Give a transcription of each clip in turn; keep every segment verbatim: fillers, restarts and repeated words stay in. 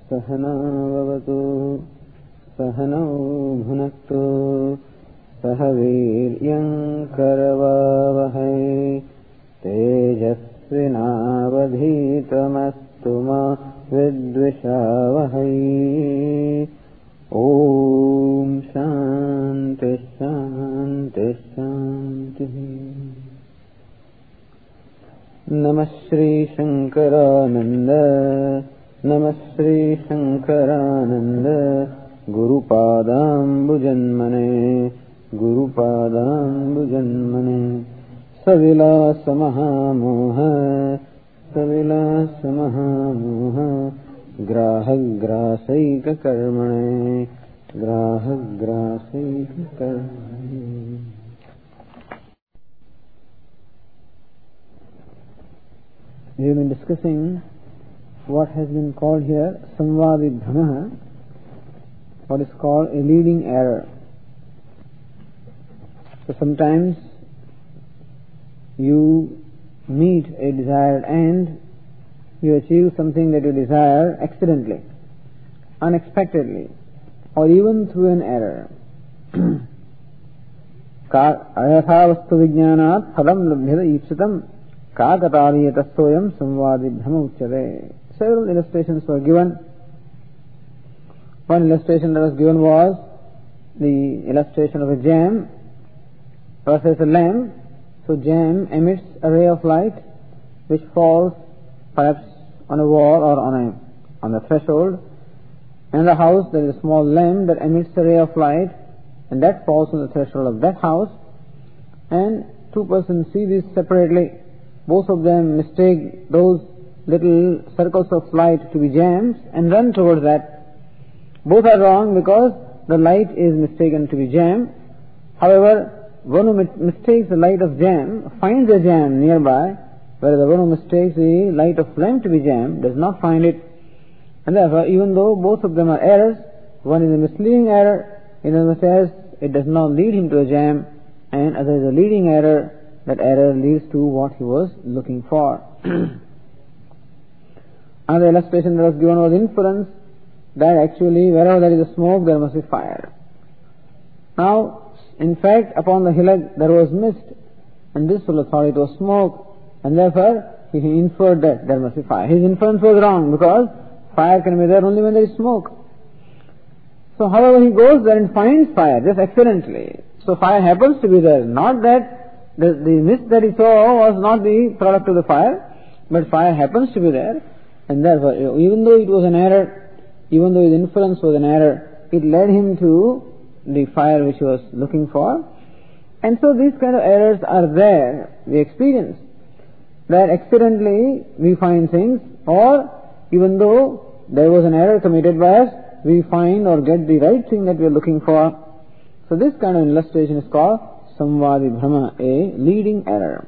सहना भवतु सहनौ भुनक्तु सह वीर्यं करवावहै तेजस्विनावधीतमस्तु मा विद्विषावहै। ओम शांति शांति शांति। नमः श्री शंकरानंद नमः Shri Shankaranand गुरुपादाम्बुजन्मने गुरुपादाम्बुजन्मने। सविलास महामोह सविलास महामोह ग्राहग्रासैक कर्मणे ग्राहग्रासैक कर्मणे। We have been discussing what has been called here samvadi bhrama, what is called a leading error. So sometimes you meet a desired end, you achieve something that you desire accidentally, unexpectedly, or even through an error. Ayatha vastu vijnanat phalam labhyata ipsitam kakataliyatassoyam samvadi bhrama uchyate. Several illustrations were given. One illustration that was given was the illustration of a gem versus a lamp. So gem emits a ray of light which falls perhaps on a wall or on a on the threshold. In the house there is a small lamp that emits a ray of light, and that falls on the threshold of that house, and two persons see this separately. Both of them mistake those little circles of light to be gems and run towards that. Both are wrong because the light is mistaken to be gem. However, one who mistakes the light of gem finds a gem nearby, whereas the one who mistakes the light of lamp to be gem does not find it. And therefore, even though both of them are errors, one is a misleading error, in other words, it does not lead him to a gem, and other is a leading error, that error leads to what he was looking for. Another illustration that was given was inference, that actually wherever there is a smoke there must be fire. Now, in fact, upon the hillock there was mist, and this fellow thought it was smoke, and therefore he inferred that there must be fire. His inference was wrong, because fire can be there only when there is smoke. So however he goes there and finds fire, just accidentally. So fire happens to be there, not that the, the mist that he saw was not the product of the fire, but fire happens to be there, and therefore even though it was an error, even though his inference was an error, it led him to the fire which he was looking for. And so these kind of errors are there, we experience. That accidentally we find things, or even though there was an error committed by us, we find or get the right thing that we are looking for. So this kind of illustration is called samvadi bhrama, a leading error.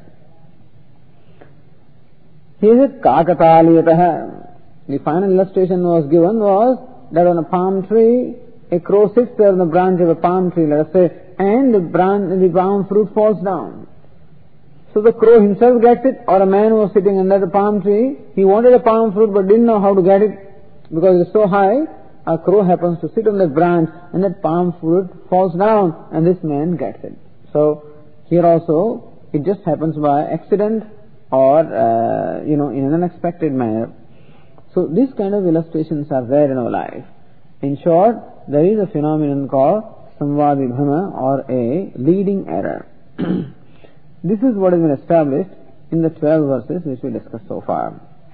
Here is kakataliyataha. The final illustration was given was that on a palm tree, a crow sits there on the branch of a palm tree, let us say, and the branch, the palm fruit falls down. So the crow himself gets it, or a man was sitting under the palm tree, he wanted a palm fruit but didn't know how to get it because it is so high. A crow happens to sit on that branch and that palm fruit falls down, and this man gets it. So here also it just happens by accident or uh, you know in an unexpected manner. So these kind of illustrations are there in our life. In short, there is a phenomenon called samvadi bhrama, or a leading error. This is what has been established in the twelve verses which we discussed so far.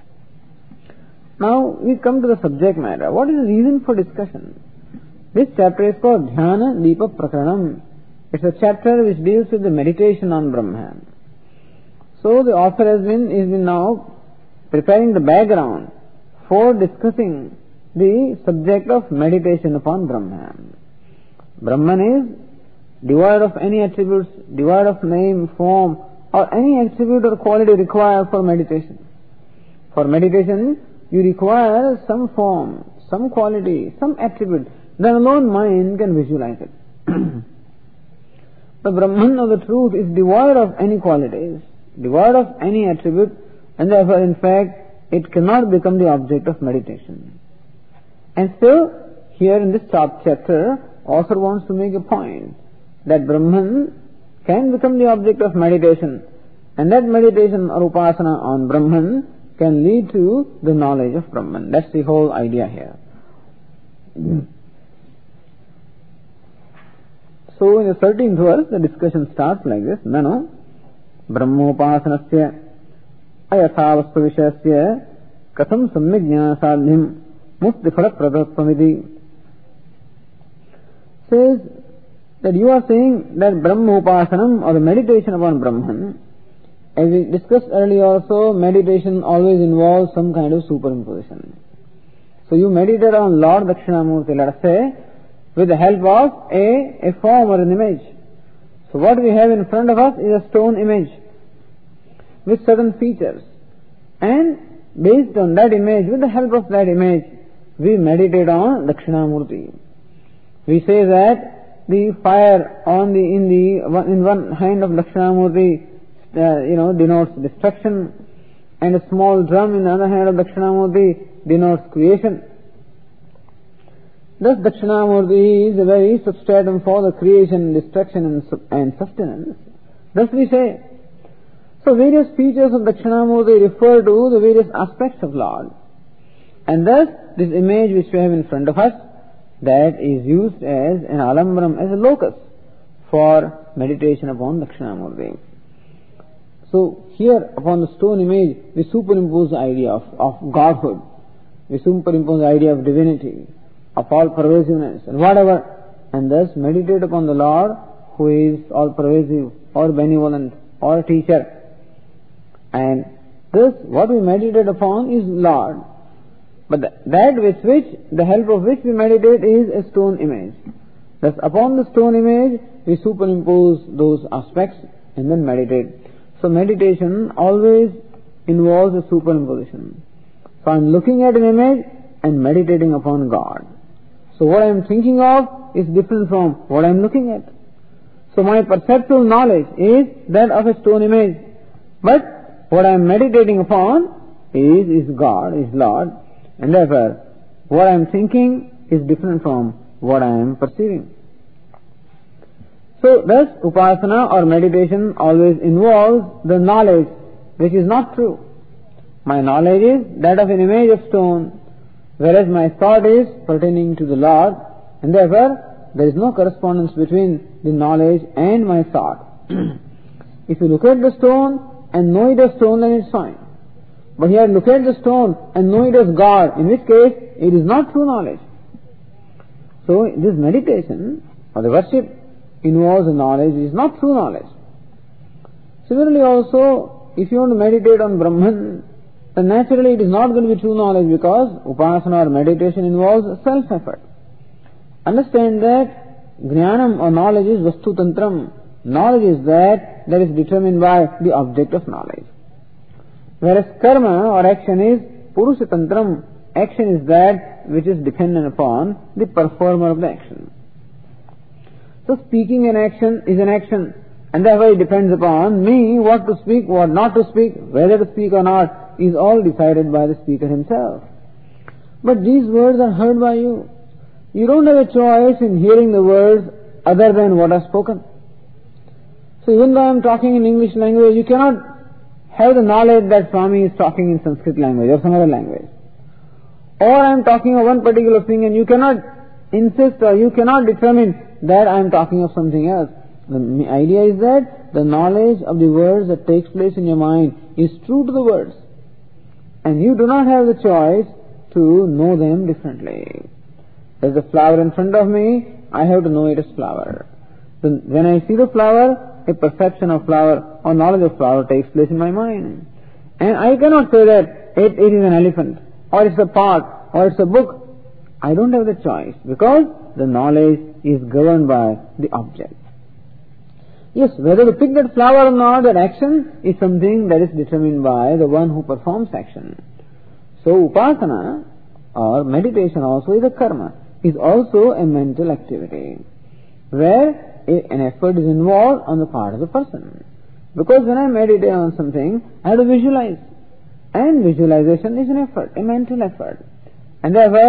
Now we come to the subject matter. What is the reason for discussion? This chapter is called Dhyana Deepa Prakaranam. It's a chapter which deals with the meditation on Brahman. So the author has been, is been now preparing the background for discussing the subject of meditation upon Brahman. Brahman is devoid of any attributes, devoid of name, form, or any attribute or quality required for meditation. For meditation, you require some form, some quality, some attribute. Then alone mind can visualize it. The Brahman of the truth is devoid of any qualities, devoid of any attribute, and therefore in fact it cannot become the object of meditation. And so, here in this top chapter, author wants to make a point that Brahman can become the object of meditation, and that meditation or upasana on Brahman can lead to the knowledge of Brahman. That's the whole idea here. So in the thirteenth verse, the discussion starts like this. Nano Brahmopasanasya ayathavastha vishasya katham samyak jnana sadhyam muktifala pradattvamiti. Says that you are saying that Brahmopasanam or the meditation upon Brahman, as we discussed earlier also, meditation always involves some kind of superimposition. So you meditate on Lord Dakshinamurti, let us say, with the help of a, a form or an image. So what we have in front of us is a stone image with certain features. And based on that image, with the help of that image, we meditate on Dakshinamurti. We say that the fire on the, in the, in one hand of Dakshinamurti, uh, you know, denotes destruction, and a small drum in the other hand of Dakshinamurti denotes creation. Thus, Dakshinamurti is a very substratum for the creation, destruction and, and sustenance. Thus we say. So various features of Dakshinamurti refer to the various aspects of Lord. And thus, this image which we have in front of us, that is used as an alambram, as a locus for meditation upon Dakshinamurti. So here, upon the stone image, we superimpose the idea of, of Godhood. We superimpose the idea of divinity, of all pervasiveness and whatever, and thus meditate upon the Lord who is all pervasive or benevolent or a teacher. And thus what we meditate upon is Lord. But that with which, the help of which we meditate is a stone image. Thus upon the stone image we superimpose those aspects and then meditate. So meditation always involves a superimposition. So I am looking at an image and meditating upon God. So what I am thinking of is different from what I am looking at. So my perceptual knowledge is that of a stone image. But what I am meditating upon is, is God, is Lord. And therefore, what I am thinking is different from what I am perceiving. So thus, upasana or meditation always involves the knowledge which is not true. My knowledge is that of an image of stone, whereas my thought is pertaining to the Lord, and therefore there is no correspondence between the knowledge and my thought. If you look at the stone and know it as stone, then it's fine. But here look at the stone and know it as God, in which case it is not true knowledge. So this meditation or the worship involves a knowledge which is not true knowledge. Similarly also, if you want to meditate on Brahman, then naturally it is not going to be true knowledge, because upasana or meditation involves self-effort. Understand that jnanam or knowledge is vastu tantram. Knowledge is that that is determined by the object of knowledge. Whereas karma or action is purusha tantram. Action is that which is dependent upon the performer of the action. So speaking an action is an action, and therefore it depends upon me what to speak, what not to speak, whether to speak or not, is all decided by the speaker himself. But these words are heard by you. You don't have a choice in hearing the words other than what are spoken. So even though I am talking in English language, you cannot have the knowledge that Swami is talking in Sanskrit language or some other language. Or I am talking of one particular thing and you cannot insist or you cannot determine that I am talking of something else. The idea is that the knowledge of the words that takes place in your mind is true to the words. And you do not have the choice to know them differently. There is a flower in front of me, I have to know it as flower. Then when I see the flower, a perception of flower or knowledge of flower takes place in my mind. And I cannot say that it, it is an elephant, or it's a pot, or it's a book. I don't have the choice, because the knowledge is governed by the object. Yes, whether to pick that flower or not, that action is something that is determined by the one who performs action. So upasana or meditation also is a karma, is also a mental activity, where a, an effort is involved on the part of the person. Because when I meditate on something, I have to visualize. And visualization is an effort, a mental effort. And therefore,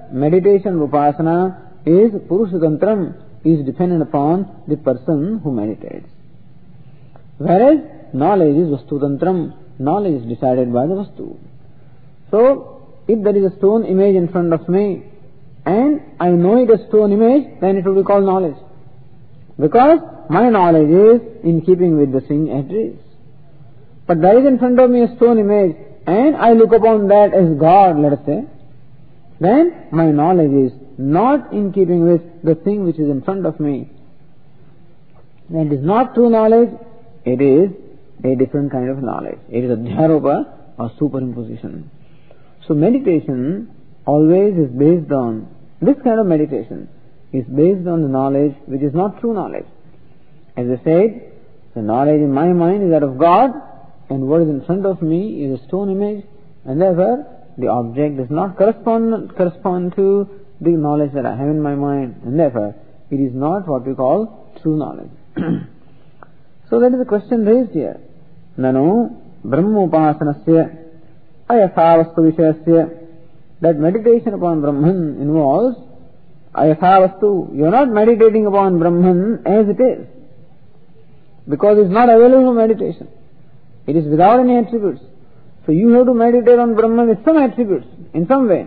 meditation upasana is Purushatantram, is dependent upon the person who meditates. Whereas knowledge is Vastutantram, knowledge is decided by the Vastu. So, if there is a stone image in front of me, and I know it as stone image, then it will be called knowledge. Because my knowledge is in keeping with the thing as it is. But there is in front of me a stone image, and I look upon that as God, let us say, then my knowledge is not in keeping with the thing which is in front of me. Then it is not true knowledge, it is a different kind of knowledge. It is a dhyaropa or superimposition. So meditation always is based on, this kind of meditation is based on the knowledge which is not true knowledge. As I said, the knowledge in my mind is that of God, and what is in front of me is a stone image, and therefore the object does not correspond correspond to the knowledge that I have in my mind, and therefore it is not what we call true knowledge. So that is the question raised here. Nanu Brahmopasanasya ayatha vastu vishayasya, that meditation upon Brahman involves ayatha vastu. You are not meditating upon Brahman as it is, because it is not available for meditation. It is without any attributes. So you have to meditate on Brahman with some attributes, in some way.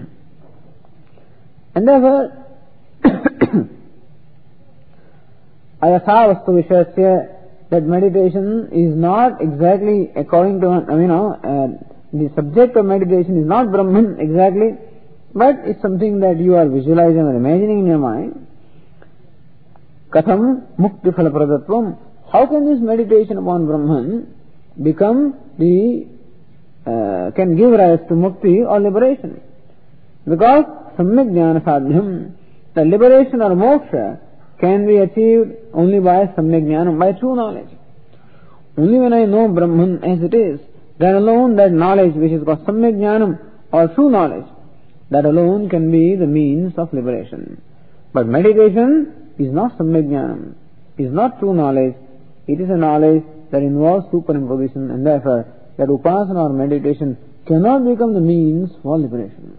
And therefore, ayatha vastu vishayasya, that meditation is not exactly according to, you know, uh, the subject of meditation is not Brahman exactly, but it's something that you are visualizing or imagining in your mind. Katham mukti phala pradatvam, how can this meditation upon Brahman become the, uh, can give rise to mukti or liberation? Because samyak jnana sadhyam, the liberation or moksha can be achieved only by samyak jnana, by true knowledge. Only when I know Brahman as it is, then alone that knowledge which is called samyak jnanam or true knowledge, that alone can be the means of liberation. But meditation is not samyak jnanam, is not true knowledge, it is a knowledge that involves superimposition, and therefore that upasana or meditation cannot become the means for liberation.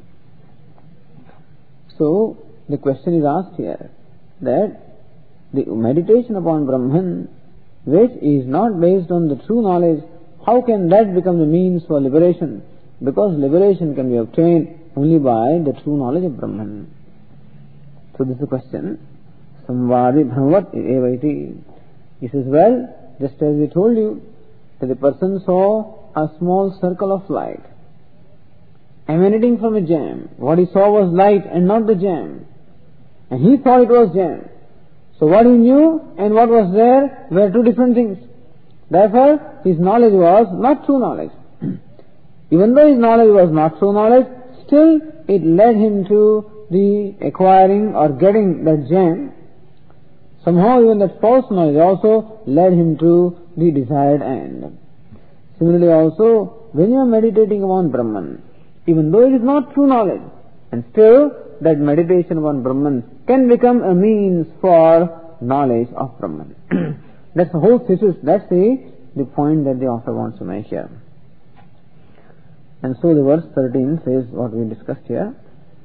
So the question is asked here that the meditation upon Brahman, which is not based on the true knowledge, how can that become the means for liberation? Because liberation can be obtained only by the true knowledge of Brahman. So this is the question. Samvadi bhamavat evaiti. He says, well, just as we told you, that the person saw a small circle of light emanating from a gem. What he saw was light and not the gem. And he thought it was gem. So what he knew and what was there were two different things. Therefore, his knowledge was not true knowledge. Even though his knowledge was not true knowledge, still it led him to the acquiring or getting that gem. Somehow even that false knowledge also led him to the desired end. Similarly also, when you are meditating upon Brahman, even though it is not true knowledge, and still that meditation upon Brahman can become a means for knowledge of Brahman. That's the whole thesis, that's the, the point that the author wants to make here. And so the verse thirteen says what we discussed here.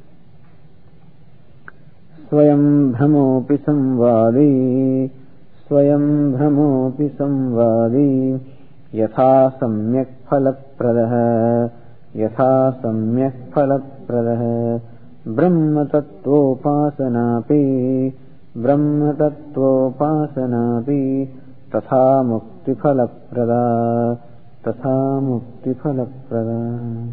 Swayam bhramopi samvadi, swayam bhramopi samvadi, yatha samyak phalapradaha, yatha samyak phalapradaha, brahma tattvopasanapi, brahma tattvopasanapi, tatha mukti phalaprada, tatha mukti phalaprada.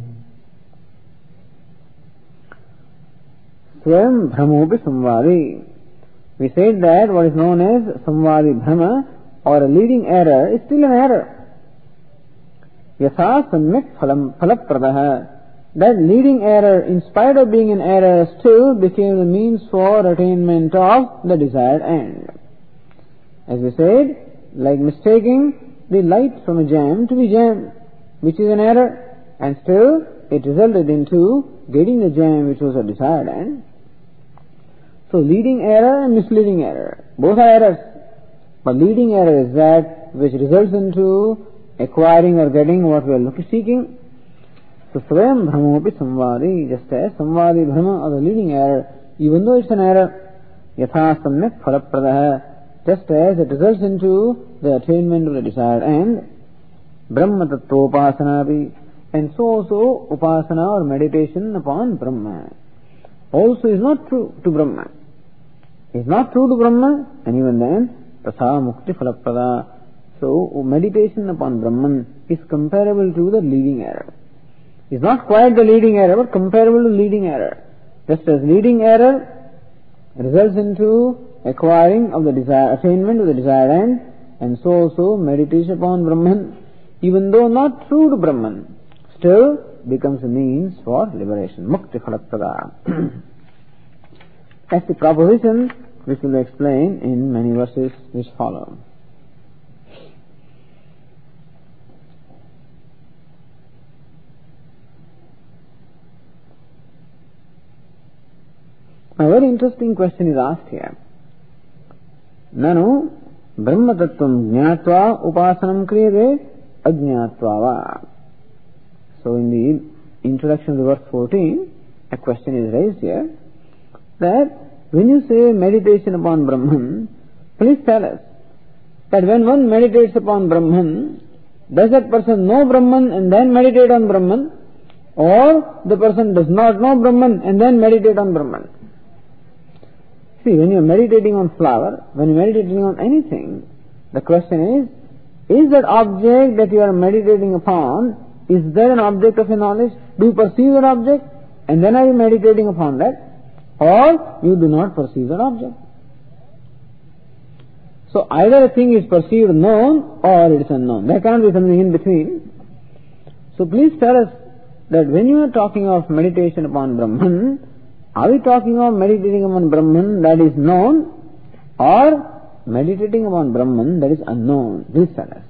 Swayam bhramopi samvadi. We said that what is known as samvadi bhrama or a leading error is still an error. Yatha samyak phalapradaha. That leading error, in spite of being an error, still became the means for attainment of the desired end. As we said, like mistaking the light from a gem to be gem, which is an error, and still it resulted into getting the gem which was a desired end. So leading error and misleading error, both are errors. But leading error is that which results into acquiring or getting what we are looking, seeking. So Swayam Brahmopi Samvadi, just as Samvadi Brahma or the leading error, even though it's an error, Yatha Samyak Phalapradaha, just as it results into the attainment of the desired end, Brahma Tattva Upasana, and so also Upasana or meditation upon Brahma also is not true to Brahma. Is not true to Brahma, and even then, Tatha Mukti Phalaprada. So, meditation upon Brahman is comparable to the leading error. It's not quite the leading error, but comparable to leading error. Just as leading error results into acquiring of the desire, attainment of the desired end, and so also meditation upon Brahman, even though not true to Brahman, still becomes a means for liberation. Mukti Phalaprada. That's the proposition which will be explained in many verses which follow. A very interesting question is asked here. Nanu Brahma Tattvam Jnatva Upasanam Kriyate Ajnatva Va. So in the introduction to verse fourteen, a question is raised here that when you say meditation upon Brahman, please tell us that when one meditates upon Brahman, does that person know Brahman and then meditate on Brahman, or the person does not know Brahman and then meditate on Brahman? See, when you are meditating on flower, when you are meditating on anything, the question is, is that object that you are meditating upon, is that an object of your knowledge? Do you perceive that object and then are you meditating upon that? Or you do not perceive that object? So either a thing is perceived known or it is unknown. There cannot be something in between. So please tell us that when you are talking of meditation upon Brahman, are we talking of meditating upon Brahman that is known or meditating upon Brahman that is unknown? Please tell us.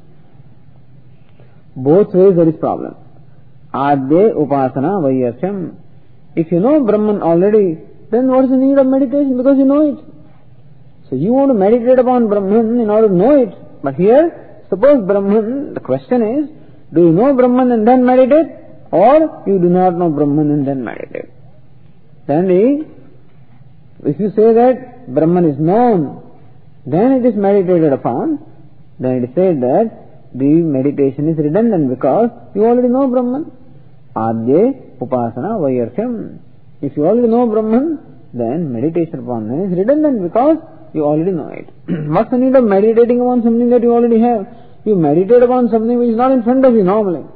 Both ways there is problem. Adye upasana vayyarcham. If you know Brahman already, then what is the need of meditation? Because you know it. So you want to meditate upon Brahman in order to know it. But here, suppose Brahman, the question is, do you know Brahman and then meditate? Or you do not know Brahman and then meditate? Then the, if you say that Brahman is known, then it is meditated upon, then it is said that the meditation is redundant because you already know Brahman. Adye upasana vayyarcham. If you already know Brahman, then meditation upon him is redundant because you already know it. What's the need of meditating upon something that you already have? You meditate upon something which is not in front of you normally.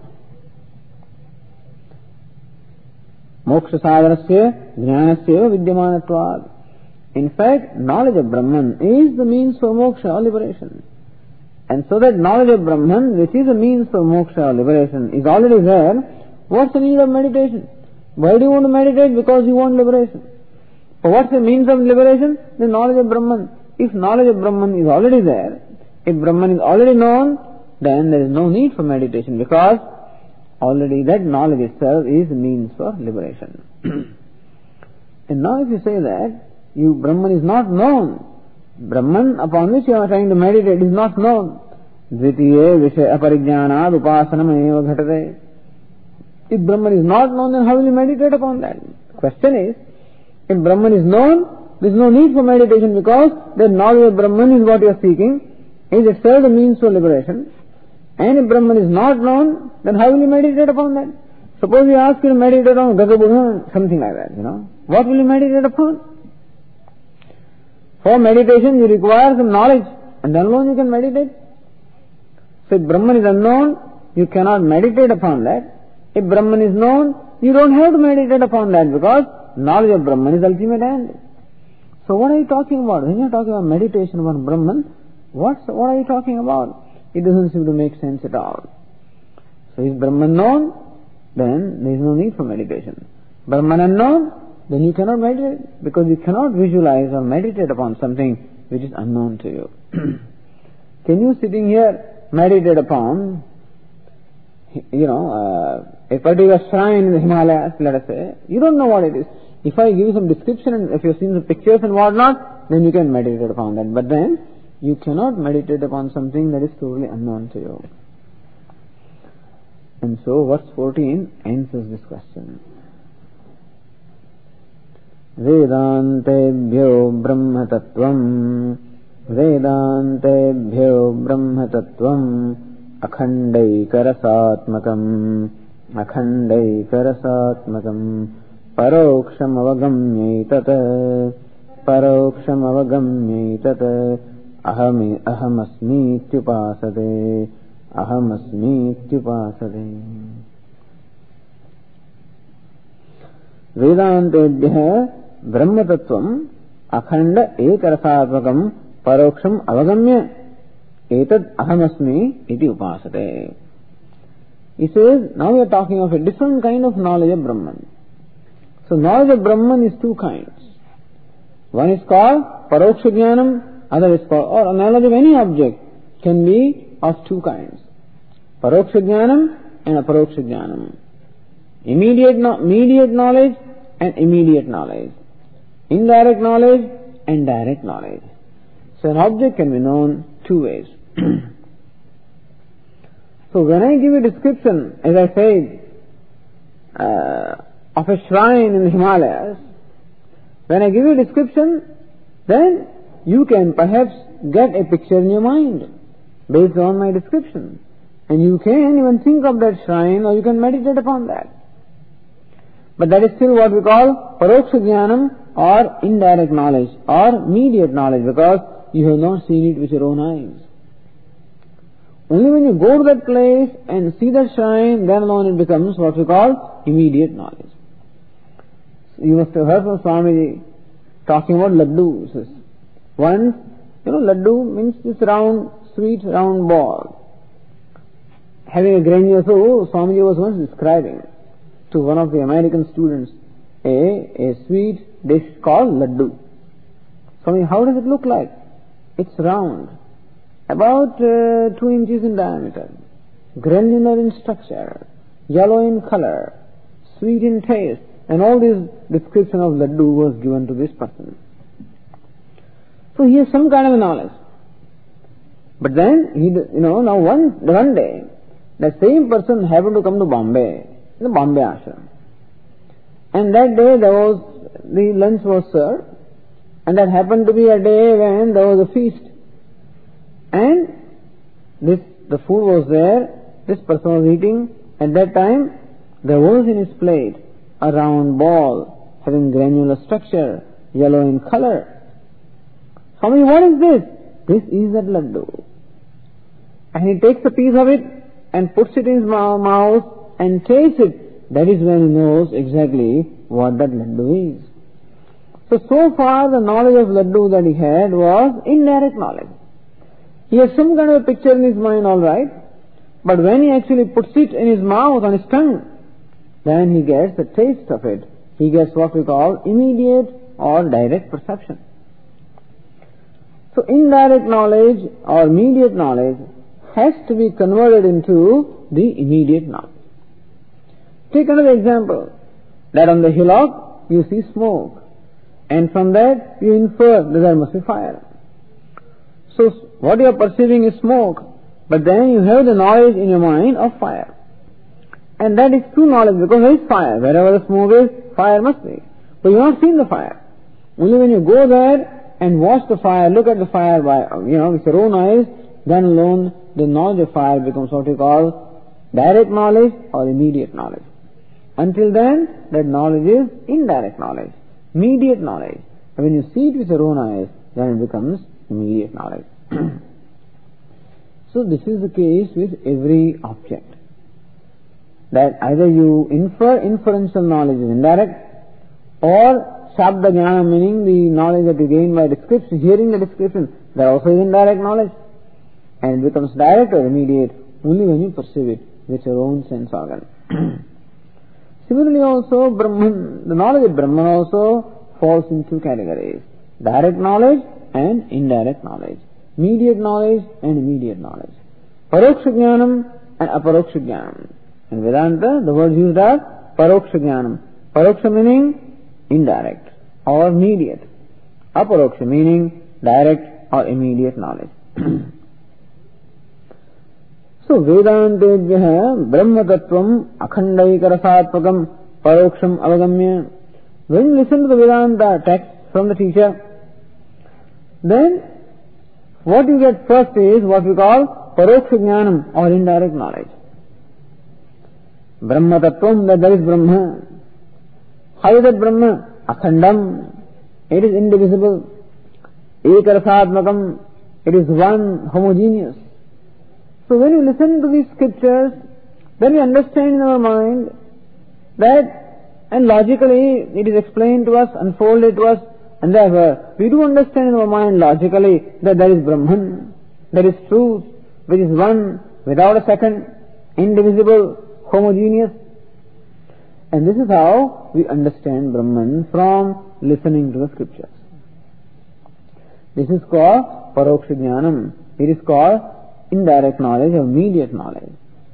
Moksha sadhanasya jnanasya vidyamanatvad. In fact, knowledge of Brahman is the means for moksha or liberation. And so that knowledge of Brahman, which is a means for moksha or liberation, is already there, what's the need of meditation? Why do you want to meditate? Because you want liberation. But what's the means of liberation? The knowledge of Brahman. If knowledge of Brahman is already there, if Brahman is already known, then there is no need for meditation because already that knowledge itself is a means for liberation. And now if you say that you Brahman is not known, Brahman upon which you are trying to meditate is not known. Dvitiye vishaya aparijnanad upasanam eva ghatate. If Brahman is not known, then how will you meditate upon that? The question is, if Brahman is known, there is no need for meditation because the knowledge of Brahman is what you are seeking, is itself the means for liberation. And if Brahman is not known, then how will you meditate upon that? Suppose we ask you to meditate on Gagabudha, something like that, you know. What will you meditate upon? For meditation you require some knowledge, and then alone you can meditate. So if Brahman is unknown, you cannot meditate upon that. If Brahman is known, you don't have to meditate upon that because knowledge of Brahman is ultimate end. So what are you talking about? When you are talking about meditation upon Brahman, what's, what are you talking about? It doesn't seem to make sense at all. So is Brahman known? Then there is no need for meditation. Brahman unknown? Then you cannot meditate because you cannot visualize or meditate upon something which is unknown to you. Can you sitting here meditate upon, you know, uh, a particular shrine in the Himalayas, let us say? You don't know what it is. If I give you some description and if you have seen the pictures and whatnot, then you can meditate upon that. But then you cannot meditate upon something that is totally unknown to you. And so verse fourteen answers this question. Vedantebhyo Brahma Tattvam Vedantebhyo Brahma Tattvam Akhandaikarasaatmakam Akhandaikarasaatmakam Paroksham avagamyaitat Paroksham avagamyaitat Ahami ahamasmityupasate Ahamasmityupasate. Vedantebhya Brahma Tattvam Akhanda Ekarasatmakam Paroksham Avagamya Etad Ahamasmi Iti Upasate. He says, now we are talking of a different kind of knowledge of Brahman. So knowledge of Brahman is two kinds. One is called Paroksha Jnanam, other is called, or knowledge of any object can be of two kinds. Paroksha Jnanam and Aparoksha Jnanam. Immediate, no, immediate knowledge and immediate knowledge. Indirect knowledge and direct knowledge. So an object can be known two ways. So when I give a description, as I said, uh, of a shrine in the Himalayas, when I give you a description, then you can perhaps get a picture in your mind based on my description. And you can even think of that shrine, or you can meditate upon that. But that is still what we call Paroksha Jnanam, or indirect knowledge, or immediate knowledge, because you have not seen it with your own eyes. Only when you go to that place and see that shrine, then alone it becomes what we call immediate knowledge. You must have heard from Swamiji talking about laddu. Once, you know, laddu means this round, sweet round ball, having a grandeur. So Swamiji was once describing to one of the American students a, a sweet dish called laddu. Swamiji, how does it look like? It's round, about uh, two inches in diameter, granular in structure, yellow in color, sweet in taste, and all this description of laddu was given to this person. So he has some kind of knowledge. But then, he, you know, now one, one day, the same person happened to come to Bombay, the Bombay ashram. And that day there was, the lunch was served, and that happened to be a day when there was a feast. And this, the food was there, this person was eating. At that time, there was in his plate a round ball having granular structure, yellow in color. Swami, what is this? This is that laddu. And he takes a piece of it and puts it in his mouth and tastes it. That is when he knows exactly what that laddu is. So, so far the knowledge of laddu that he had was indirect knowledge. He has some kind of a picture in his mind, all right, but when he actually puts it in his mouth, on his tongue, then he gets the taste of it. He gets what we call immediate or direct perception. So indirect knowledge or immediate knowledge has to be converted into the immediate knowledge. Take another example, that on the hillock you see smoke, and from that you infer that there must be fire. So what you are perceiving is smoke, but then you have the knowledge in your mind of fire. And that is true knowledge, because there is fire. Wherever the smoke is, fire must be. But you have not seen the fire. Only when you go there and watch the fire, look at the fire by, you know, with your own eyes, then alone the knowledge of fire becomes what we call direct knowledge or immediate knowledge. Until then, that knowledge is indirect knowledge, immediate knowledge. And when you see it with your own eyes, then it becomes immediate knowledge. So this is the case with every object. That either you infer inferential knowledge is indirect, or Shabda Jnana, meaning the knowledge that you gain by description, hearing the description, that also is indirect knowledge. And it becomes direct or immediate only when you perceive it with your own sense organ. Similarly also, Brahman, the knowledge of Brahman also falls in two categories: direct knowledge and indirect knowledge, immediate knowledge and immediate knowledge, Paroksha Jnanam and Aparoksha Jnanam. In Vedanta, the words used are Paroksha Jnanam. Paroksha meaning indirect or immediate. Aparoksha meaning direct or immediate knowledge. So Vedantebhyah Brahma Tattvam Akhandaika Rasatmakam Paroksham Avagamya. When you listen to the Vedanta text from the teacher, then what you get first is what we call Paroksha Jnanam or indirect knowledge. Brahma Tattvam, that there is Brahma. How is that Brahma? Akhandam. It is indivisible. Ekarasatmakam. It is one, homogeneous. So when you listen to these scriptures, then we understand in our mind that, and logically it is explained to us, unfolded to us, and therefore we do understand in our mind logically that there is Brahman, there is truth, which is one, without a second, indivisible, homogeneous. And this is how we understand Brahman from listening to the scriptures. This is called Paroksha Jnanam. It is called indirect knowledge or immediate knowledge.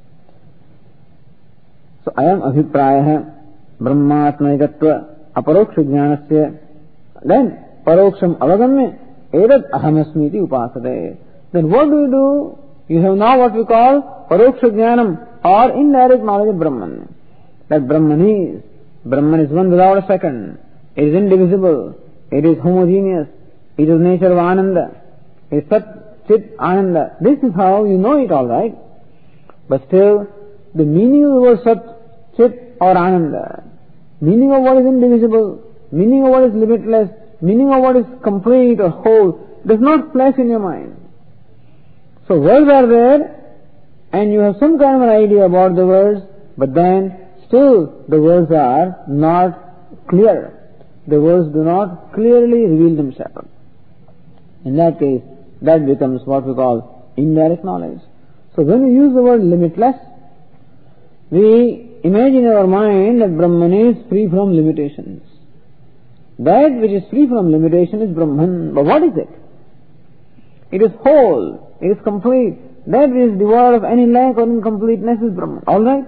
So, ayam abhiprayah brahmatmaikatva aparoksha jnanasya. Then, paroksham avagamya edat ahamasmiti upasate. Then what do you do? You have now what we call paroksha jnanam or indirect knowledge of Brahman. That Brahman is. Brahman is one without a second. It is indivisible. It is homogeneous. It is nature of Ananda. It is Sat, Chit, Ananda. This is how you know it all right. But still, the meaning of the word Sat, Chit or Ananda, meaning of what is indivisible, meaning of what is limitless, meaning of what is complete or whole, does not flash in your mind. So words are there, and you have some kind of an idea about the words, but then still the words are not clear. The words do not clearly reveal themselves. In that case, that becomes what we call indirect knowledge. So when we use the word limitless, we imagine in our mind that Brahman is free from limitations. That which is free from limitation is Brahman. But what is it? It is whole. It is complete. That which is devoid of any lack or incompleteness is Brahman. Alright?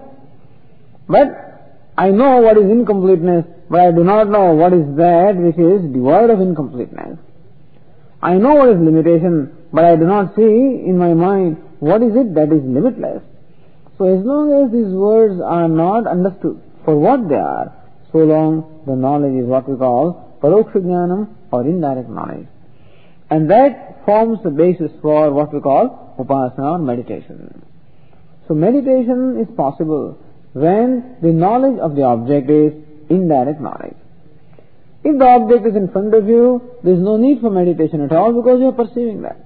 But I know what is incompleteness, but I do not know what is that which is devoid of incompleteness. I know what is limitation, but I do not see in my mind what is it that is limitless. So as long as these words are not understood for what they are, so long the knowledge is what we call paroksha jnanam or indirect knowledge. And that forms the basis for what we call upasana or meditation. So meditation is possible when the knowledge of the object is indirect knowledge. If the object is in front of you, there is no need for meditation at all because you are perceiving that.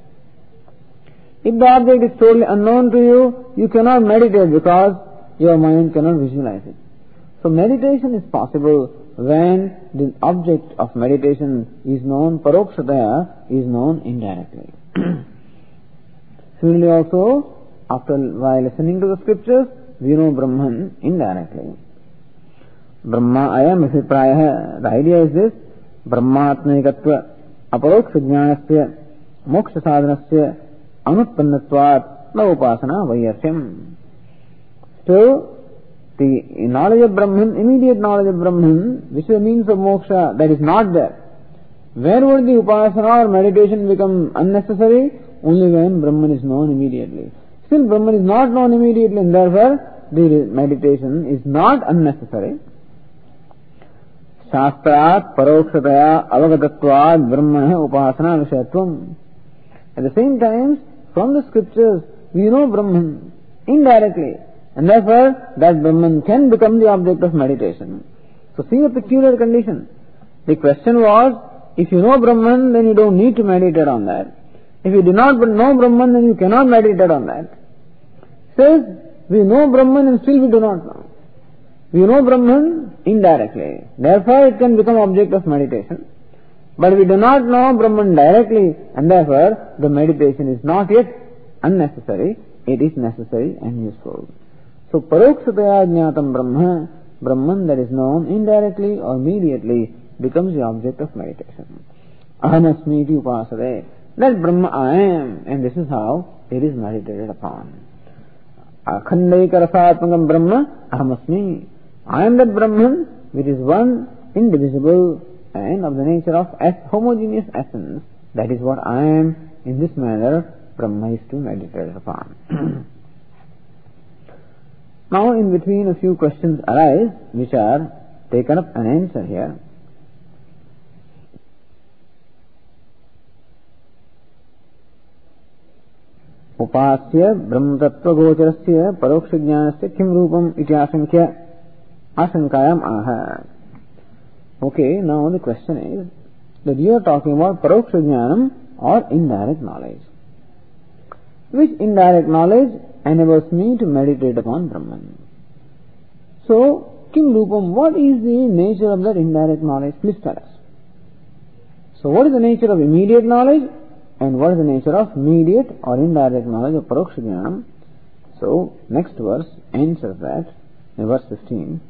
If the object is totally unknown to you, you cannot meditate because your mind cannot visualize it. So meditation is possible when the object of meditation is known, parokshataya is known indirectly. Similarly also, after while listening to the scriptures, we know Brahman indirectly. Brahma ayam abhiprayah. The idea is this: Brahmatmaikatva aparoksha jnanasya moksha sadhanasya anuppannatvat na upasana vayasyam. So, the knowledge of Brahman, immediate knowledge of Brahman, which is the means of moksha, that is not there. Where would the upasana or meditation become unnecessary? Only when Brahman is known immediately. Still Brahman is not known immediately, and therefore the meditation is not unnecessary. Shastrat parokshataya avagatatvad brahmana upasana vishayatvam. At the same time, from the scriptures, we know Brahman indirectly, and therefore that Brahman can become the object of meditation. So see a peculiar condition. The question was, if you know Brahman, then you don't need to meditate on that. If you do not know Brahman, then you cannot meditate on that. Says, we know Brahman and still we do not know. We know Brahman indirectly. Therefore it can become object of meditation. But we do not know Brahman directly, and therefore the meditation is not yet unnecessary. It is necessary and useful. So parokshataya jnatam brahma, Brahman that is known indirectly or immediately becomes the object of meditation. Ahamasmiti upasade. That Brahma I am, and this is how it is meditated upon. Akhandaika rasatmakam Brahma ahamasmi. I am that Brahman which is one, indivisible, and of the nature of as homogeneous essence. That is what I am. In this manner, Brahma is to meditate upon. Now in between a few questions arise which are taken up and answered here. Upasya Brahma Tattva Gocharasya Paroksha Jnanasya Kim Rupam Iti Asankya Asankayam Aha. Okay, now the question is that you are talking about Paroksha Jnanam or indirect knowledge. Which indirect knowledge enables me to meditate upon Brahman? So, Kim Rupam, what is the nature of that indirect knowledge? Please tell us. So, what is the nature of immediate knowledge? And what is the nature of immediate or indirect knowledge of Paroksha Jnanam? So, next verse answers that in verse fifteen.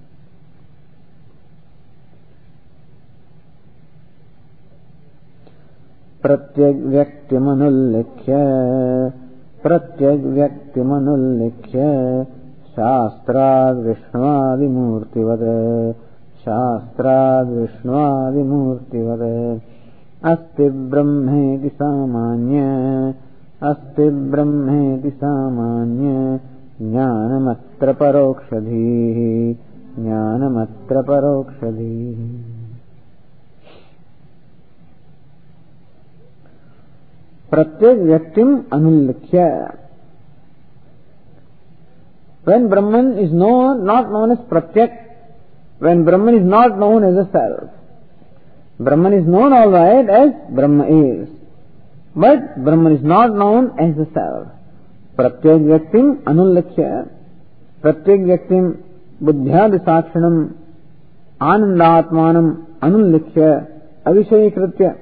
Pratyag Vyaktimanullikhya Pratyag Vyaktimanullikhya Shastrad Vishnvadi Murtivada Shastrad Vishnvadi Murtivada Asti Brahmeti Samanya Asti Brahmeti Samanya Jnanamatra Parokshadhi Jnanamatra Parokshadhi. Pratyek Vyaktim Anullikhya. When Brahman is known, not known as Pratyek, when Brahman is not known as a self, Brahman is known alright as Brahma is, but Brahman is not known as the self. Pratyek Vyaktim Anullikhya. Pratyek Vyaktim Buddhyadi Sakshanam Anandatmanam Anullikhya Avishayikritya.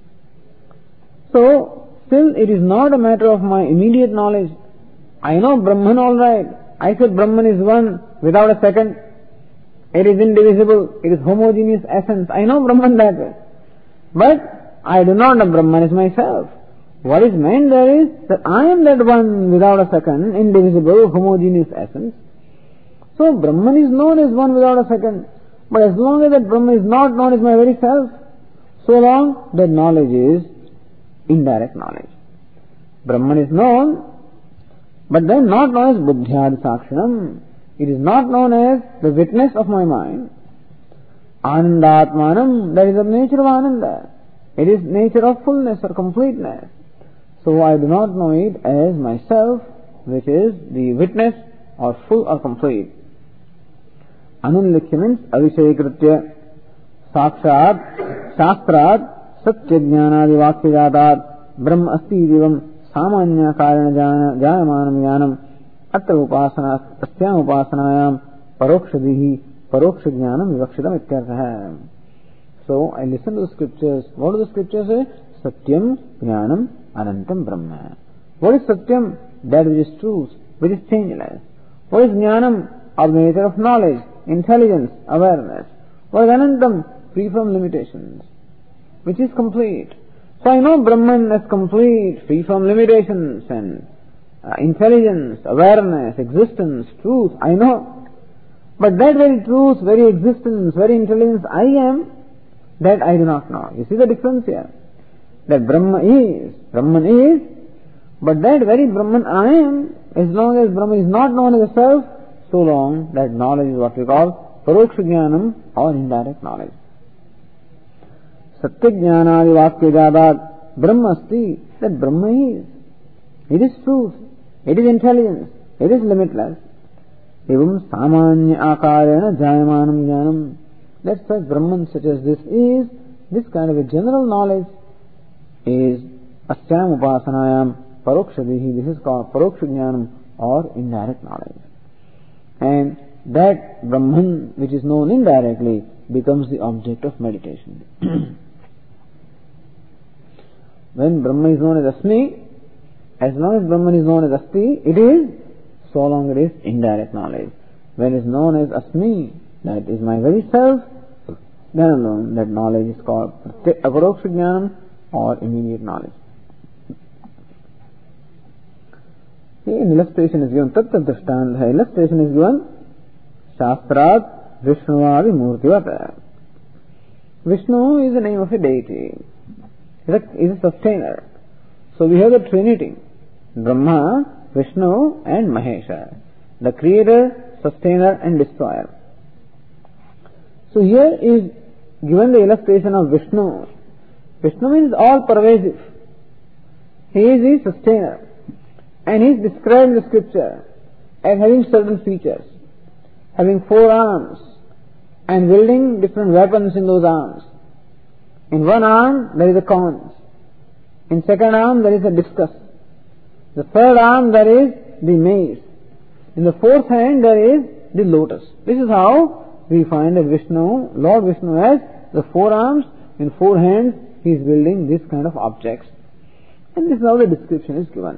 So, still it is not a matter of my immediate knowledge. I know Brahman alright. I said Brahman is one without a second. It is indivisible. It is homogeneous essence. I know Brahman that way. But I do not know Brahman is myself. What is meant there is that I am that one without a second, indivisible, homogeneous essence. So Brahman is known as one without a second. But as long as that Brahman is not known as my very self, so long that knowledge is indirect knowledge. Brahman is known, but then not known as Buddhyad Sakshanam. It is not known as the witness of my mind. Anandatmanam, that is the nature of Ananda. It is nature of fullness or completeness. So I do not know it as myself, which is the witness or full or complete. Anullikhya means avishayikritya sakshat shastrat satyajnanadi vakyajatat brahma asti divam samanya karana jayamanam jnanam atra upasana astyam upasanayam parokshadihi paroksha jnanam vivakshitam ityartha. So I listen to the scriptures. What do the scriptures say? Satyam jnanam anantam brahma. What is satyam? That which is truth, which is changeless. What is jnanam? Of the nature of knowledge, intelligence, awareness. What is anantam? Free from limitations, which is complete. So I know Brahman as complete, free from limitations and uh, intelligence, awareness, existence, truth. I know. But that very truth, very existence, very intelligence I am, that I do not know. You see the difference here? That Brahma is, Brahman is, but that very Brahman I am, as long as Brahman is not known as a self, so long that knowledge is what we call Paroksha Jnanam or indirect knowledge. Satyajnanadi vakyajadat Brahma asti, that Brahma is. It is truth, it is intelligence, it is limitless. Evam samanya akarena jayamanam jnanam. That's why Brahman such as this is, this kind of a general knowledge is astyam upasanayam parokshadihi. This is called Paroksha Jnanam or indirect knowledge. And that Brahman which is known indirectly becomes the object of meditation. When Brahman is known as Asmi, as long as Brahman is known as Asti, it is, so long it is indirect knowledge. When it is known as Asmi, that is my very self, then alone that knowledge is called Aparoksha Jnanam or immediate knowledge. Here an illustration is given, Tattva Drishtantha, illustration is given, Shastrat Vishnuvadi Murtivata. Vishnu is the name of a deity. He is a sustainer. So we have the Trinity, Brahma, Vishnu and Mahesha. The creator, sustainer and destroyer. So here is given the illustration of Vishnu. Vishnu means all pervasive. He is the sustainer. And he is described in the scripture as having certain features, having four arms and wielding different weapons in those arms. In one arm there is a conch. In second arm there is a discus. The third arm there is the mace. In the fourth hand there is the lotus. This is how we find that Vishnu, Lord Vishnu has the four arms, in four hands he is wielding this kind of objects. And this is how the description is given.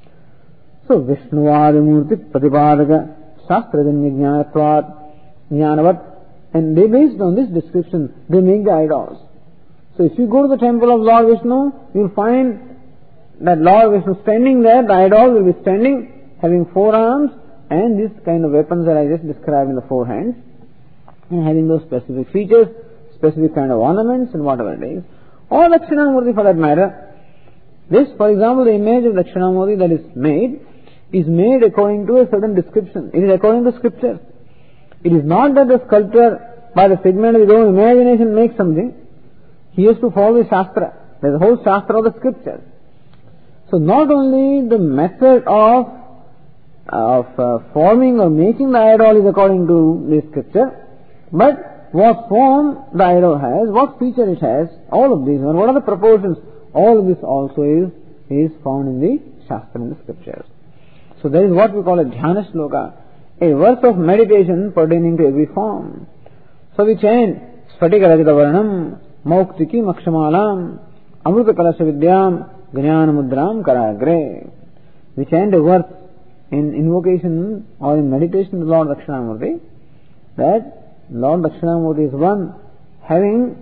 So Vishnu Adimurti Pratipadaka Shastrajanya Jnanatvat Jnanavat, and they based on this description they make the idols. So if you go to the temple of Lord Vishnu, you will find that Lord Vishnu standing there, the idol will be standing, having four arms and this kind of weapons that I just described in the four hands, and having those specific features, specific kind of ornaments and whatever it is. Or Dakshinamurti for that matter. This, for example, the image of Dakshinamurti that is made, is made according to a certain description. It is according to scripture. It is not that the sculptor, by the figment of his own imagination, makes something. He has to follow the Shastra. There is a whole Shastra of the scripture. So not only the method of, of uh, forming or making the idol is according to the scripture, but what form the idol has, what feature it has, all of these, and what are the proportions, all of this also is, is found in the Shastra, in the scriptures. So that is what we call a Dhyana Shloka, a verse of meditation pertaining to every form. So we chant Sfatika Rajata Varnam, Mauktiki Makshamalam, Amruta Kalasha Vidyam, Jnana Mudram Karagre. We chant a verse in invocation or in meditation to Lord Dakshinamurti, that Lord Dakshinamurti is one having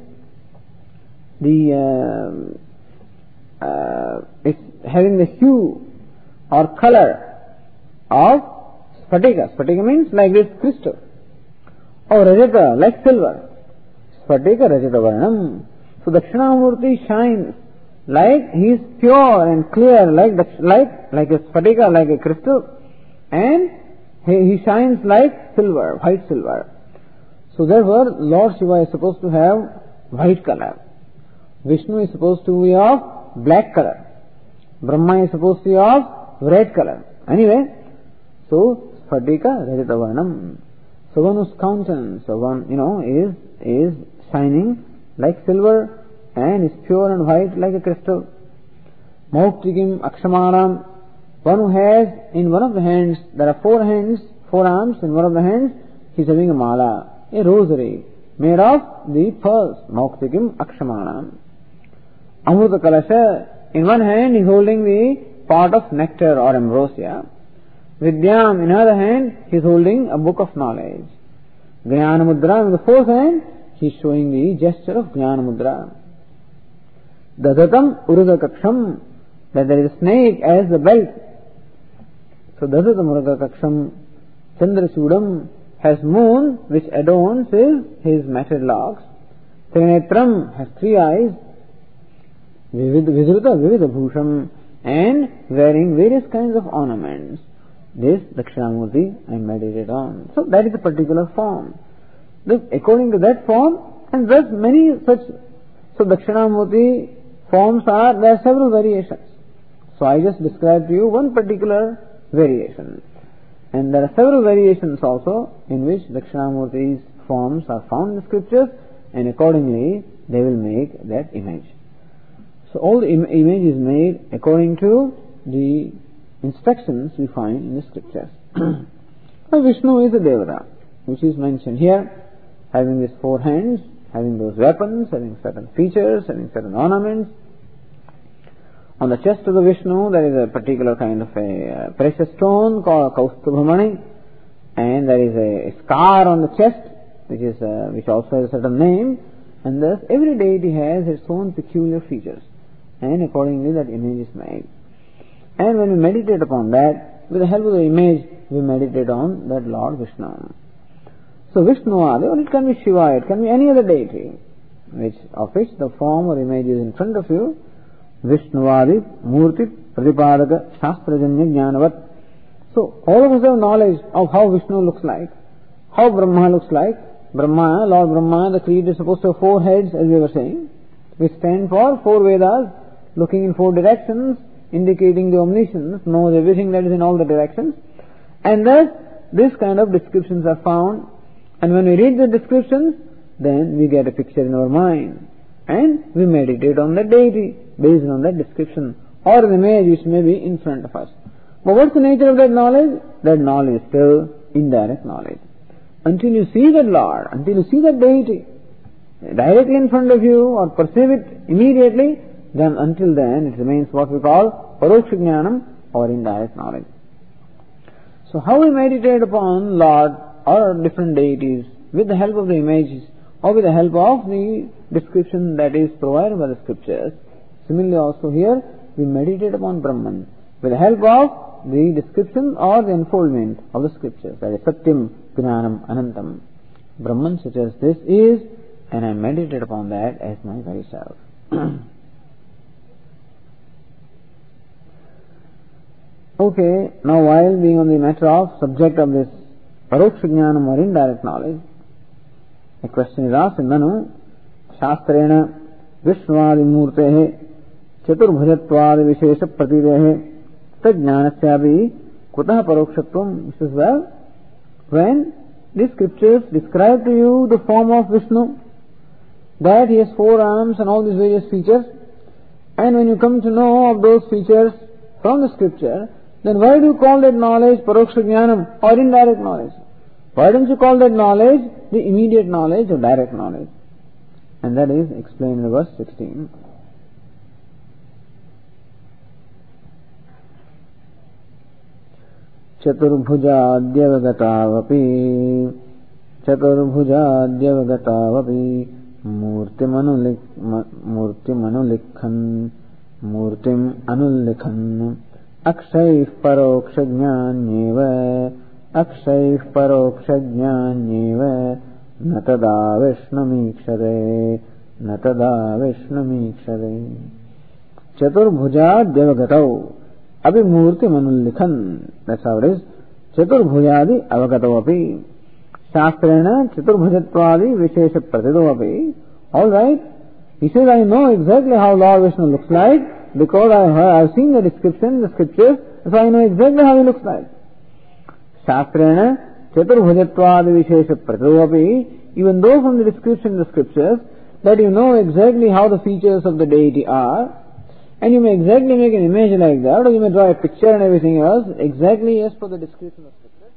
the uh, uh, it's having the hue or color of Spatika. Spatika means like this crystal. Or Rajata, like silver. Spatika Rajata Varnam. So Dakshinamurti shines like he is pure and clear, like like like a Spatika, like a crystal, and he, he shines like silver, white silver. So therefore, Lord Shiva is supposed to have white color. Vishnu is supposed to be of black color. Brahma is supposed to be of red color. Anyway, so Sfatika Rajata Varnam. So one whose countenance, so one, you know, is is shining like silver and is pure and white like a crystal. Mauktikim Akshamaram. One who has in one of the hands, there are four hands, four arms, in one of the hands he is having a mala, a rosary made of the pearls. Mauktikim Akshamanam. Amruta Kalasha, in one hand he is holding the pot of nectar or ambrosia. Vidyam, in another hand he is holding a book of knowledge. Jnana Mudra, in the fourth hand he is showing the gesture of Jnana Mudra. Dadatam Uruga Kaksham, that there is a snake as the belt. So Dadatam Uruga Kaksham, Chandrasudam has moon which adorns his, his matted locks. Trinetram has three eyes. Vizruta Vividha Bhusham, and wearing various kinds of ornaments. This Dakshinamurti I meditate on. So that is a particular form. According to that form, and thus many such, so Dakshinamurti forms are, there are several variations. So I just described to you one particular variation. And there are several variations also in which Dakshinamurti's forms are found in the scriptures, and accordingly they will make that image. So all the im- image is made according to the instructions we find in the scriptures. Now Vishnu is a Devata, which is mentioned here, having these four hands, having those weapons, having certain features, having certain ornaments. On the chest of the Vishnu there is a particular kind of a uh, precious stone called Kaustubhamani, and there is a, a scar on the chest which is uh, which also has a certain name, and thus every deity has its own peculiar features, and accordingly that image is made. And when we meditate upon that, with the help of the image, we meditate on that Lord Vishnu. So Vishnu Adi, or it can be Shiva, it can be any other deity, which of which the form or image is in front of you. Vishnu Adi Murti Pratipadaka Shastrajanya Jnanavat. So all of us have knowledge of how Vishnu looks like, how Brahma looks like. Brahma, Lord Brahma, the Creator, is supposed to have four heads, as we were saying, which stand for four Vedas, looking in four directions, indicating the omniscience, knows everything that is in all the directions. And thus, this kind of descriptions are found. And when we read the descriptions, then we get a picture in our mind. And we meditate on the deity based on that description, or an image which may be in front of us. But what's the nature of that knowledge? That knowledge is still indirect knowledge. Until you see that Lord, until you see that deity directly in front of you or perceive it immediately, then until then it remains what we call paroksha jnanam, or indirect knowledge. So how we meditate upon Lord or different deities with the help of the images or with the help of the description that is provided by the scriptures. Similarly also here we meditate upon Brahman with the help of the description or the unfoldment of the scriptures. That is Satyam, Gnanam, Anantam. Brahman such as this is, and I meditate upon that as my very self. Okay, now while being on the matter of subject of this paroksha jnanam or indirect knowledge, a question is asked, Nanu shastrena vishnuadi murtehe chaturbhujatwadi vishesha pratidehe tad jnanasyavi kutah parokshatvam. This is well, when these scriptures describe to you the form of Vishnu, that he has four arms and all these various features, and when you come to know of those features from the scripture, then why do you call that knowledge paroksha jnanam or indirect knowledge? Why don't you call that knowledge the immediate knowledge or direct knowledge? And that is explained in verse sixteen. Chaturbhujadyavagataavapi Chaturbhujadyavagataavapi Murtimanulikhan Murtim Anulikhan Akshayih paroksha jnanyeva Akshayih paroksha jnanyeva Natada Vishnamikshare Natada Vishnamikshare Chaturbhuja Devagato Abhi Murti Manulikhan. That's how it is. Chaturbhujadi Avagato Api Shastrena Chaturbhujatwadi Vishesha Pratido Api. Alright. He says, I know exactly how Lord Vishnu looks like because I have, I have seen the description, the scriptures, so I know exactly how he looks like. Shastrena Chaturbhujatwadi Vishesha Pratido Api. Even though from the description of the scriptures that you know exactly how the features of the deity are, and you may exactly make an image like that, or you may draw a picture and everything else, exactly as per the description of scripture.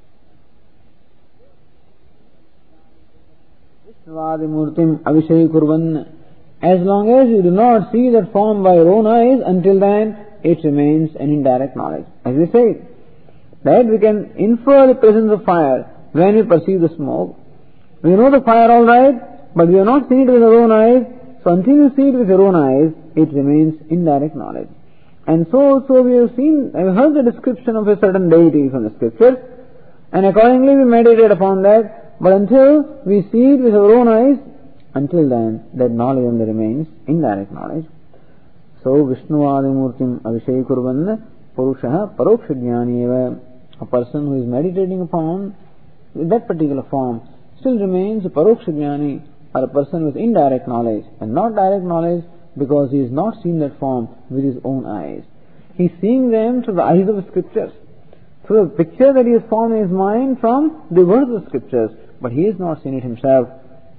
Vishnuadi Murtim Avishay Kurvan. As long as you do not see that form by your own eyes, until then it remains an indirect knowledge. As we say, that we can infer the presence of fire when we perceive the smoke. We know the fire all right, but we have not seen it with our own eyes. So until you see it with your own eyes, it remains indirect knowledge. And so also we have seen, I have heard the description of a certain deity from the scriptures, and accordingly we meditate upon that, but until we see it with our own eyes, until then that knowledge only remains indirect knowledge. So Vishnu Adimurtim Avishay Kurvan Purushaha Paroksha Jnani. A person who is meditating upon that particular form still remains a Paroksha Jnani, or a person with indirect knowledge, and not direct knowledge, because he has not seen that form with his own eyes. He is seeing them through the eyes of the scriptures, through the picture that he has formed in his mind from the words of the scriptures, but he has not seen it himself.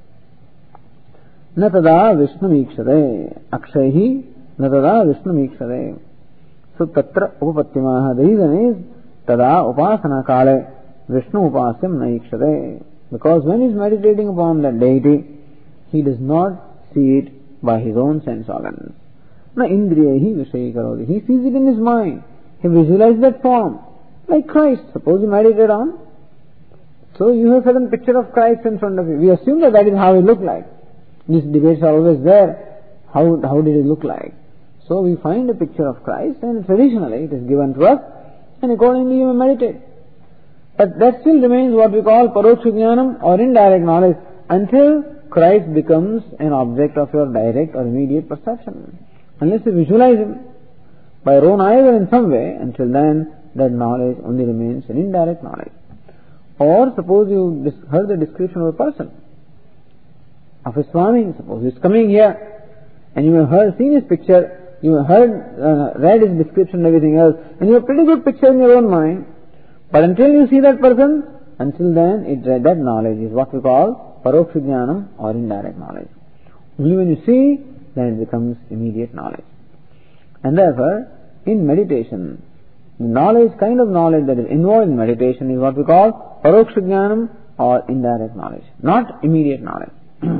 Natada Vishnamikshare Akshayhi Natada Vishnamikshare. So Tatra Upapattimaha. The reason is Tada Upasana Kale Vishnu Upasyam Naikshare. Because when he is meditating upon that deity, he does not see it by his own sense organs. Na indriyahi vishayi karodi. He sees it in his mind. He visualizes that form. Like Christ. Suppose you meditate on. So you have a certain picture of Christ in front of you. We assume that that is how he looked like. These debates are always there. How, how did he look like? So we find a picture of Christ, and traditionally it is given to us, and accordingly you may meditate. But that still remains what we call paroksha jnanam or indirect knowledge until Christ becomes an object of your direct or immediate perception. Unless you visualize him by your own eyes or in some way, until then that knowledge only remains an indirect knowledge. Or suppose you heard the description of a person, of a Swami, suppose he's coming here, and you have heard, seen his picture, you have heard, uh, read his description and everything else, and you have a pretty good picture in your own mind. But until you see that person, until then, it, that knowledge is what we call paroksha jnanam or indirect knowledge. Only when you see, then it becomes immediate knowledge. And therefore, in meditation, the knowledge, kind of knowledge that is involved in meditation is what we call paroksha jnanam or indirect knowledge, not immediate knowledge.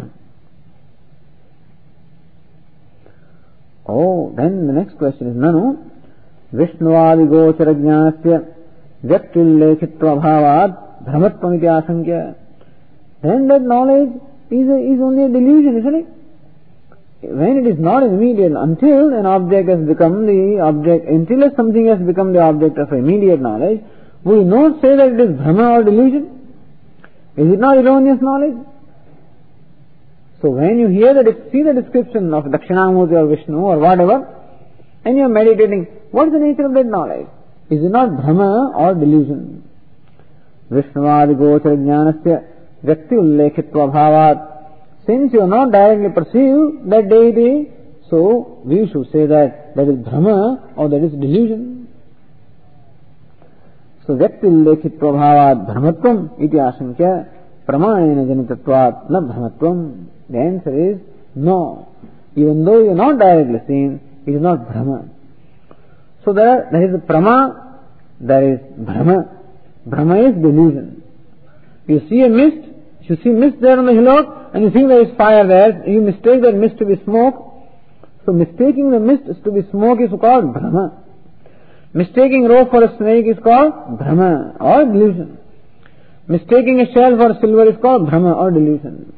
Oh, then the next question is Nanu Vishnuvadi gochara jnanasya vyaktullekitva bhavad brahmatvam iti asankya. Then that knowledge is, a, is only a delusion, isn't it? When it is not immediate, until an object has become the object, until something has become the object of immediate knowledge, we will not say that it is Brahma or delusion. Is it not erroneous knowledge? So when you hear the, see the description of Dakshinamurti or Vishnu or whatever, and you are meditating, what is the nature of that knowledge? Is it not Brahma or delusion? Vishnuvadi gochara jnanasya vyakti ullekitva bhavat. Since you are not directly perceive that deity, so we should say that that is Brahma or that is delusion. So vyakti ullekitva bhavat brahmatvam iti asankya pramanena janitatvat na brahmatvam. The answer is no. Even though you are not directly seen, it is not Brahma. So there, there is a Prama, there is Brahma. Brahma is delusion. You see a mist, you see mist there on the hillock, and you think there is fire there, you mistake that mist to be smoke. So mistaking the mist to be smoke is called Brahma. Mistaking rope for a snake is called Brahma or delusion. Mistaking a shell for silver is called Brahma or delusion.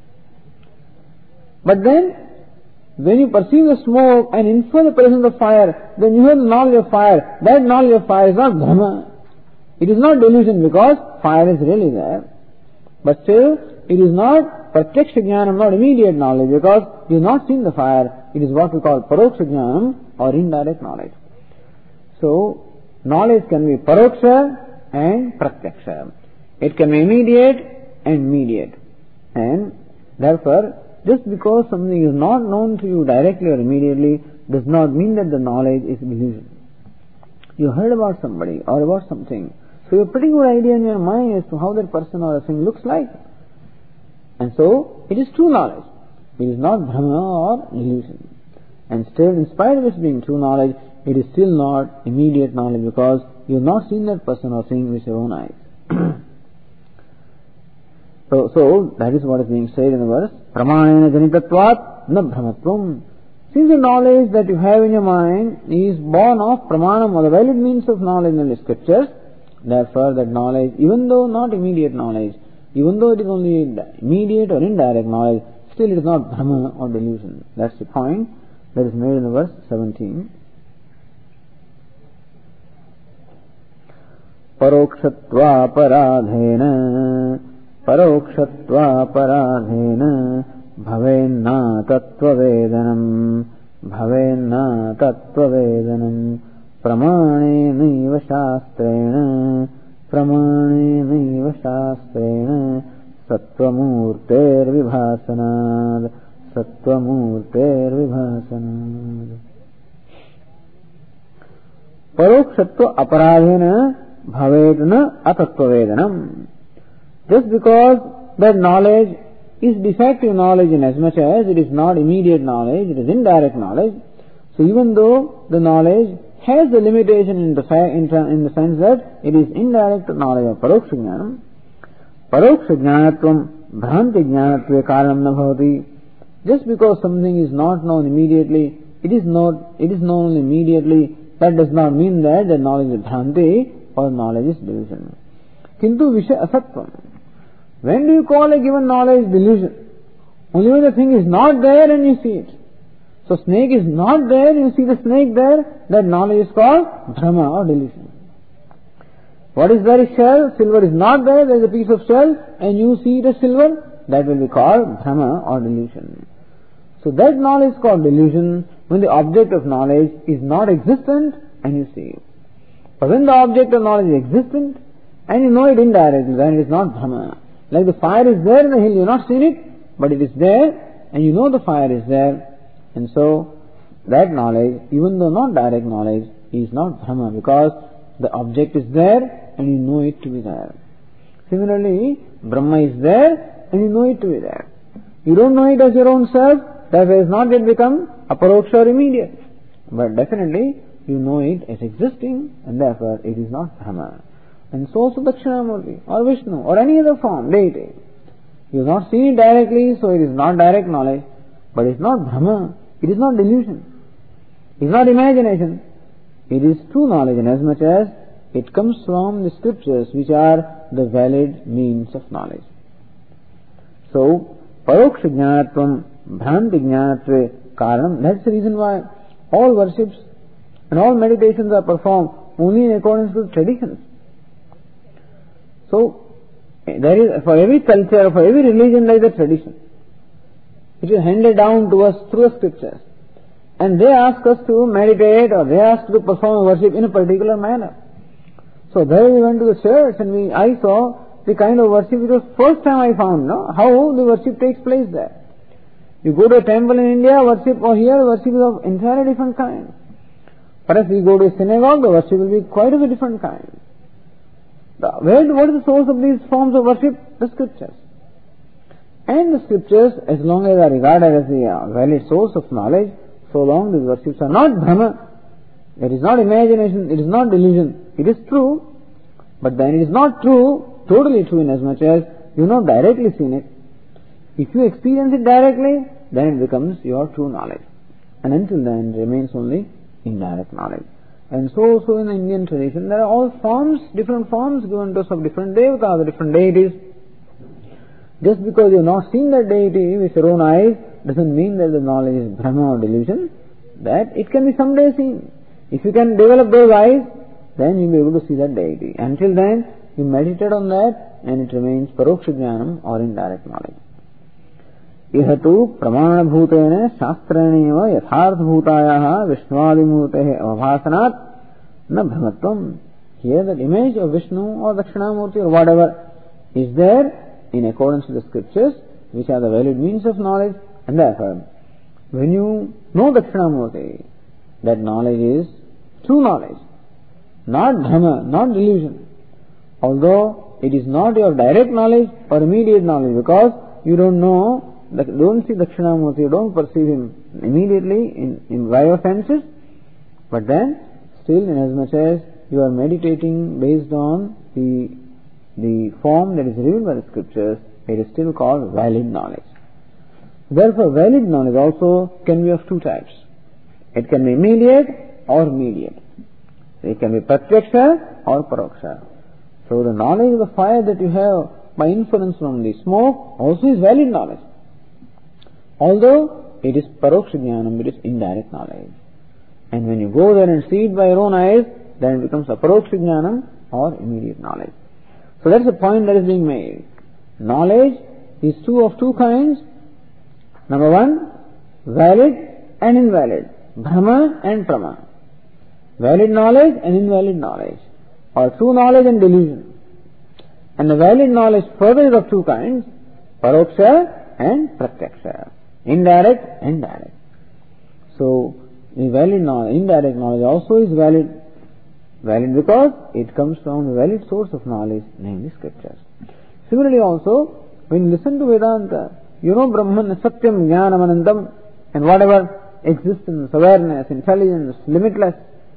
But then, when you perceive the smoke and infer the presence of fire, then you have the knowledge of fire. That knowledge of fire is not Brahma. It is not delusion because fire is really there. But still, it is not pratyaksha jnanam, not immediate knowledge, because you have not seen the fire. It is what we call paroksha jnanam or indirect knowledge. So, knowledge can be paroksha and pratyaksha. It can be immediate and mediate. And therefore, just because something is not known to you directly or immediately does not mean that the knowledge is illusion. You heard about somebody or about something, so you have a pretty good idea in your mind as to how that person or a thing looks like. And so, it is true knowledge. It is not Brahma or illusion. And still, in spite of its being true knowledge, it is still not immediate knowledge because you have not seen that person or thing with your own eyes. So, so, that is what is being said in the verse. Pramanena janitatvat na brahmatvam. Since the knowledge that you have in your mind is born of pramanam or the valid means of knowledge in the scriptures, therefore that knowledge, even though not immediate knowledge, even though it is only immediate or indirect knowledge, still it is not Brahma or delusion. That's the point that is made in the verse seventeen. Parokshatva paradhena Parokshatva paradhena bhavenna tattva vedanam bhavenna tattva vedanam pramanenaiva shastrena pramanenaiva shastrena sattvamurter vibhasanad sattvamurter vibhasanad. Parokshatva aparadhena bhavedna atattva vedanam. Just because that knowledge is defective knowledge in as much as it is not immediate knowledge, it is indirect knowledge. So even though the knowledge has a limitation in the, in, in the sense that it is indirect knowledge of paroksha jnanam, paroksha jnanatvam bhranti jnanatve karanam na bhavati. Just because something is not known immediately, it is not, it is known immediately, that does not mean that the knowledge is bhranti or knowledge is delusion. Kintu visha asatvam. When do you call a given knowledge delusion? Only when the thing is not there and you see it. So snake is not there, you see the snake there, that knowledge is called Brahma or delusion. What is there is shell, silver is not there, there is a piece of shell, and you see it as silver, that will be called Brahma or delusion. So that knowledge is called delusion when the object of knowledge is not existent and you see it. But when the object of knowledge is existent, and you know it indirectly, then it is not Brahma. Like the fire is there in the hill, you have not seen it, but it is there, and you know the fire is there. And so, that knowledge, even though not direct knowledge, is not Brahma, because the object is there, and you know it to be there. Similarly, Brahma is there, and you know it to be there. You don't know it as your own self, that has not yet become aparoksha or immediate. But definitely, you know it as existing, and therefore it is not Brahma. And so also Dakshinamurti, or Vishnu, or any other form, deity. You have not seen it directly, so it is not direct knowledge, but it is not Brahma, it is not delusion, it is not imagination. It is true knowledge inasmuch as it comes from the scriptures, which are the valid means of knowledge. So, Paroksha Jnanatvam, Bhranti Jnanatve Karanam, that's the reason why all worships and all meditations are performed only in accordance with traditions. So, there is, for every culture, for every religion, there is a tradition, which is handed down to us through the scriptures. And they ask us to meditate, or they ask to perform worship in a particular manner. So there we went to the church, and we, I saw the kind of worship, it was first time I found, no, how the worship takes place there. You go to a temple in India, worship, or here worship is of entirely different kind. Perhaps we go to a synagogue, the worship will be quite of a different kind. The, where, what is the source of these forms of worship? The scriptures. And the scriptures, as long as are regarded as the uh, valid source of knowledge, so long these worships are not Brahma, it is not imagination, it is not delusion, it is true, but then it is not true, totally true inasmuch as you have not directly seen it. If you experience it directly, then it becomes your true knowledge. And until then, it remains only indirect knowledge. And so also in the Indian tradition, there are all forms, different forms given to us of different devatas, different deities. Just because you have not seen that deity with your own eyes, doesn't mean that the knowledge is Brahma or delusion, that it can be someday seen. If you can develop those eyes, then you will be able to see that deity. Until then, you meditate on that, and it remains Paroksha Jnanam or indirect knowledge. Ihatu pramana bhutene shastraneva yathartha bhutayaha vishnuadimurtehe avabhasanat na brahmatvam. Here that image of Vishnu or Dakshinamurti or whatever is there in accordance with the scriptures, which are the valid means of knowledge, and therefore, when you know Dakshinamurti, that knowledge is true knowledge, not Brahma, not delusion. Although it is not your direct knowledge or immediate knowledge, because you don't know, don't see Dakshinamurti, you don't perceive him immediately in, in by your senses, but then still inasmuch as you are meditating based on the, the form that is revealed by the scriptures, it is still called valid knowledge. Therefore, valid knowledge also can be of two types. It can be immediate or mediate. It can be pratyaksha or paroksha. So the knowledge of the fire that you have by inference from the smoke also is valid knowledge. Although it is paroksha jnanam, it is indirect knowledge. And when you go there and see it by your own eyes, then it becomes aparoksha jnanam or immediate knowledge. So that's the point that is being made. Knowledge is two of two kinds. Number one, valid and invalid. Brahma and Prama. Valid knowledge and invalid knowledge. Or true knowledge and delusion. And the valid knowledge further is of two kinds. Paroksha and pratyaksha. Indirect and direct. So, the valid knowledge, indirect knowledge also is valid. Valid because it comes from the valid source of knowledge, namely scriptures. Similarly also, when you listen to Vedanta, you know Brahman, Satyam, Jnanam, Anandam, and whatever existence, awareness, intelligence, limitless,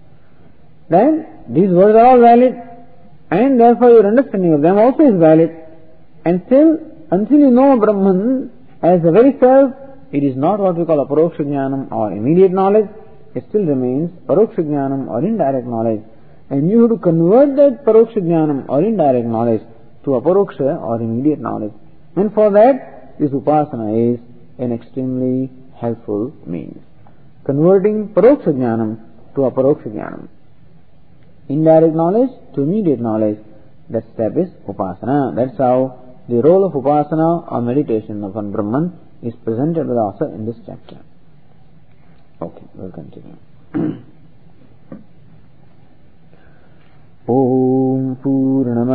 then these words are all valid, and therefore your understanding of them also is valid. And still, until you know Brahman as the very self, it is not what we call aparoksha jnanam or immediate knowledge, it still remains paroksha jnanam or indirect knowledge. And you have to convert that paroksha jnanam or indirect knowledge to aparoksha or immediate knowledge. And for that, this upasana is an extremely helpful means. Converting paroksha jnanam to aparoksha jnanam. Indirect knowledge to immediate knowledge, that step is upasana. That's how the role of upasana or meditation upon Brahman is presented with us in this chapter. Okay, we'll continue.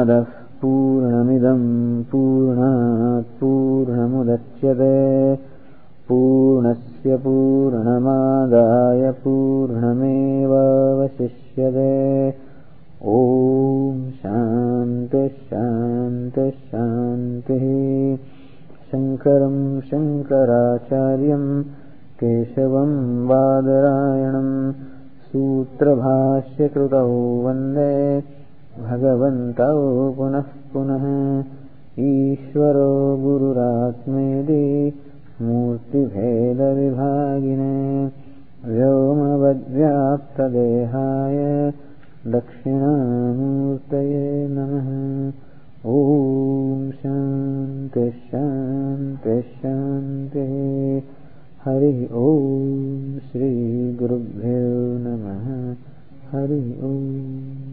पूर्णमादाः पूर्णमिदम् पूर्णात् पूर्णमुदच्यते पूर्णस्य पूर्णमादाय पूर्णमेवावशिष्यते। ॐ शान्तिः शान्तिः शान्तिः। शङ्करं शङ्कराचार्यं केशवं बादरायणं सूत्रभाष्यकृतौ वन्दे भगवन्तौ पुनः पुनः। ईश्वरो गुरुरात्मेति मूर्तिभेदविभागिने व्योमवद्व्याप्तदेहाय दक्षिणामूर्तये नमः। ॐ शान्तिः शान्तिः शान्तिः। हरिः ॐ श्रीगुरुभ्यो नमः। हरिः ॐ।